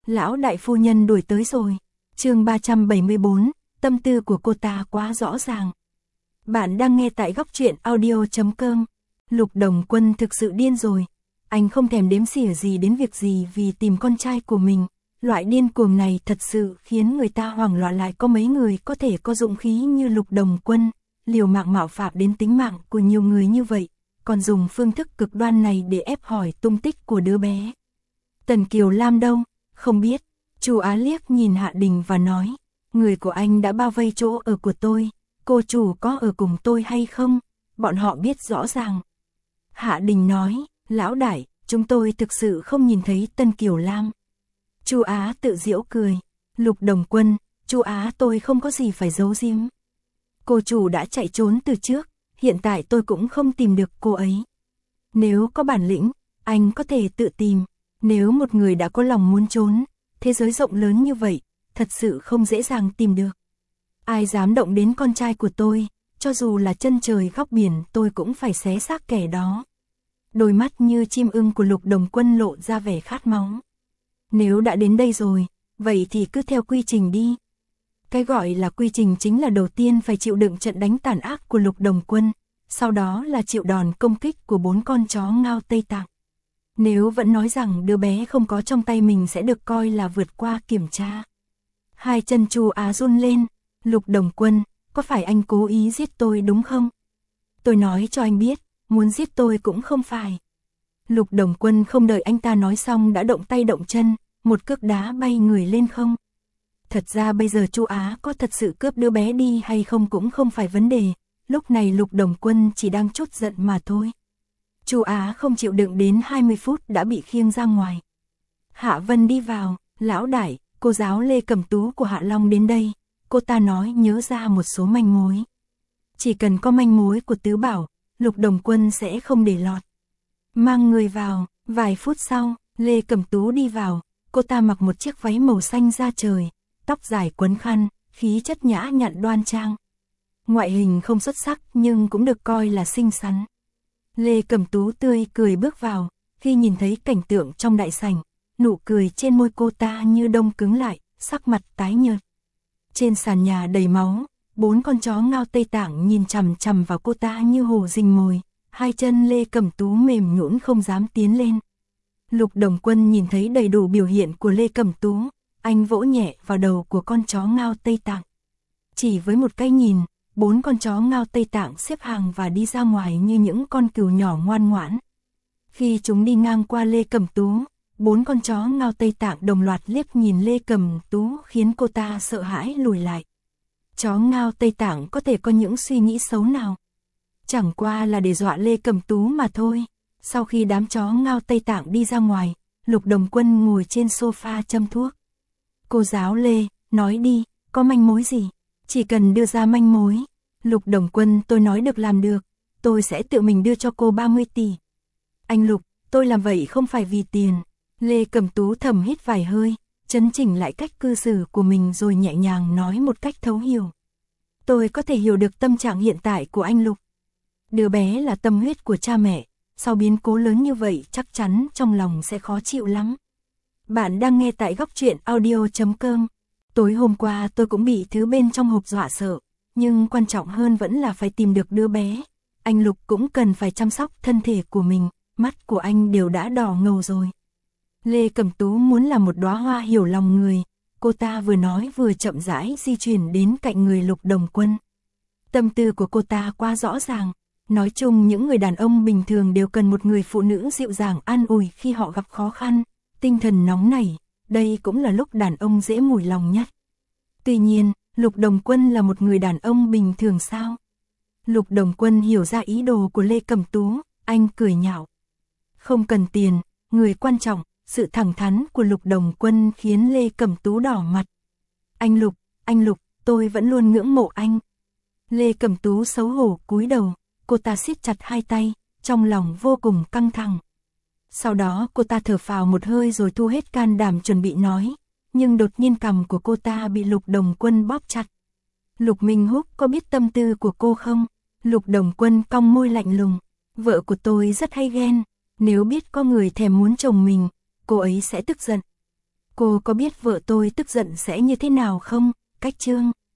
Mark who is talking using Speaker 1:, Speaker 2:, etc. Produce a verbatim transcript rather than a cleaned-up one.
Speaker 1: lão đại phu nhân đuổi tới rồi. Chương ba trăm bảy mươi bốn, tâm tư của cô ta quá rõ ràng. Bạn đang nghe tại góc truyện audio chấm com. Lục Đồng Quân thực sự điên rồi. Anh không thèm đếm xỉa gì đến việc gì vì tìm con trai của mình. Loại điên cuồng này thật sự khiến người ta hoảng loạn, lại có mấy người có thể có dũng khí như Lục Đồng Quân, liều mạng mạo phạm đến tính mạng của nhiều người như vậy, còn dùng phương thức cực đoan này để ép hỏi tung tích của đứa bé. Tần Kiều Lam đâu? Không biết. Chu Á liếc nhìn Hạ Đình và nói, người của anh đã bao vây chỗ ở của tôi, cô chủ có ở cùng tôi hay không? Bọn họ biết rõ ràng. Hạ Đình nói, lão đại, chúng tôi thực sự không nhìn thấy Tần Kiều Lam. Chu Á tự giễu cười, Lục Đồng Quân, Chu Á tôi không có gì phải giấu giếm. Cô chủ đã chạy trốn từ trước, hiện tại tôi cũng không tìm được cô ấy. Nếu có bản lĩnh, anh có thể tự tìm. Nếu một người đã có lòng muốn trốn, thế giới rộng lớn như vậy, thật sự không dễ dàng tìm được. Ai dám động đến con trai của tôi, cho dù là chân trời góc biển tôi cũng phải xé xác kẻ đó. Đôi mắt như chim ưng của Lục Đồng Quân lộ ra vẻ khát máu. Nếu đã đến đây rồi, vậy thì cứ theo quy trình đi. Cái gọi là quy trình chính là đầu tiên phải chịu đựng trận đánh tàn ác của Lục Đồng Quân, sau đó là chịu đòn công kích của bốn con chó ngao Tây Tạng. Nếu vẫn nói rằng đứa bé không có trong tay mình sẽ được coi là vượt qua kiểm tra. Hai chân Chu Á run lên, Lục Đồng Quân, có phải anh cố ý giết tôi đúng không? Tôi nói cho anh biết, muốn giết tôi cũng không phải. Lục Đồng Quân không đợi anh ta nói xong đã động tay động chân, một cước đá bay người lên không. Thật ra bây giờ Chu Á có thật sự cướp đứa bé đi hay không cũng không phải vấn đề, lúc này Lục Đồng Quân chỉ đang trút giận mà thôi. Chu Á không chịu đựng đến hai mươi phút đã bị khiêng ra ngoài. Hạ Vân đi vào, lão đại, cô giáo Lê Cẩm Tú của Hạ Long đến đây, cô ta nói nhớ ra một số manh mối. Chỉ cần có manh mối của Tứ Bảo, Lục Đồng Quân sẽ không để lọt. Mang người vào, vài phút sau, Lê Cẩm Tú đi vào, cô ta mặc một chiếc váy màu xanh da trời, tóc dài quấn khăn, khí chất nhã nhặn đoan trang. Ngoại hình không xuất sắc nhưng cũng được coi là xinh xắn. Lê Cẩm Tú tươi cười bước vào, khi nhìn thấy cảnh tượng trong đại sảnh, nụ cười trên môi cô ta như đông cứng lại, sắc mặt tái nhợt. Trên sàn nhà đầy máu, bốn con chó ngao Tây Tạng nhìn chằm chằm vào cô ta như hổ rình mồi, hai chân Lê Cẩm Tú mềm nhũn không dám tiến lên. Lục Đồng Quân nhìn thấy đầy đủ biểu hiện của Lê Cẩm Tú, anh vỗ nhẹ vào đầu của con chó ngao Tây Tạng. Chỉ với một cái nhìn, bốn con chó ngao Tây Tạng xếp hàng và đi ra ngoài như những con cừu nhỏ ngoan ngoãn. Khi chúng đi ngang qua Lê Cẩm Tú, bốn con chó ngao Tây Tạng đồng loạt liếc nhìn Lê Cẩm Tú khiến cô ta sợ hãi lùi lại. Chó ngao Tây Tạng có thể có những suy nghĩ xấu nào? Chẳng qua là để dọa Lê Cẩm Tú mà thôi. Sau khi đám chó ngao Tây Tạng đi ra ngoài, Lục Đồng Quân ngồi trên sofa châm thuốc. Cô giáo Lê, nói đi, có manh mối gì? Chỉ cần đưa ra manh mối. Lục Đồng Quân, tôi nói được làm được, tôi sẽ tự mình đưa cho cô ba mươi tỷ. Anh Lục, tôi làm vậy không phải vì tiền. Lê Cẩm Tú thầm hít vài hơi, chấn chỉnh lại cách cư xử của mình rồi nhẹ nhàng nói một cách thấu hiểu. Tôi có thể hiểu được tâm trạng hiện tại của anh Lục. Đứa bé là tâm huyết của cha mẹ, sau biến cố lớn như vậy chắc chắn trong lòng sẽ khó chịu lắm. Bạn đang nghe tại góc truyện audio chấm com. Tối hôm qua tôi cũng bị thứ bên trong hộp dọa sợ, nhưng quan trọng hơn vẫn là phải tìm được đứa bé. Anh Lục cũng cần phải chăm sóc thân thể của mình, mắt của anh đều đã đỏ ngầu rồi. Lê Cẩm Tú muốn là một đóa hoa hiểu lòng người, cô ta vừa nói vừa chậm rãi di chuyển đến cạnh người Lục Đồng Quân. Tâm tư của cô ta quá rõ ràng, nói chung những người đàn ông bình thường đều cần một người phụ nữ dịu dàng an ủi khi họ gặp khó khăn, tinh thần nóng nảy, đây cũng là lúc đàn ông dễ mủi lòng nhất. Tuy nhiên, Lục Đồng Quân là một người đàn ông bình thường sao? Lục Đồng Quân hiểu ra ý đồ của Lê Cẩm Tú, anh cười nhạo. Không cần tiền, người quan trọng, sự thẳng thắn của Lục Đồng Quân khiến Lê Cẩm Tú đỏ mặt. Anh Lục, anh Lục, tôi vẫn luôn ngưỡng mộ anh. Lê Cẩm Tú xấu hổ cúi đầu, cô ta siết chặt hai tay, trong lòng vô cùng căng thẳng. Sau đó cô ta thở phào một hơi rồi thu hết can đảm chuẩn bị nói, nhưng đột nhiên cằm của cô ta bị Lục Đồng Quân bóp chặt. Lục Minh Húc có biết tâm tư của cô không? Lục Đồng Quân cong môi lạnh lùng, vợ của tôi rất hay ghen, nếu biết có người thèm muốn chồng mình, cô ấy sẽ tức giận. Cô có biết vợ tôi tức giận sẽ như thế nào không? Cách Trương.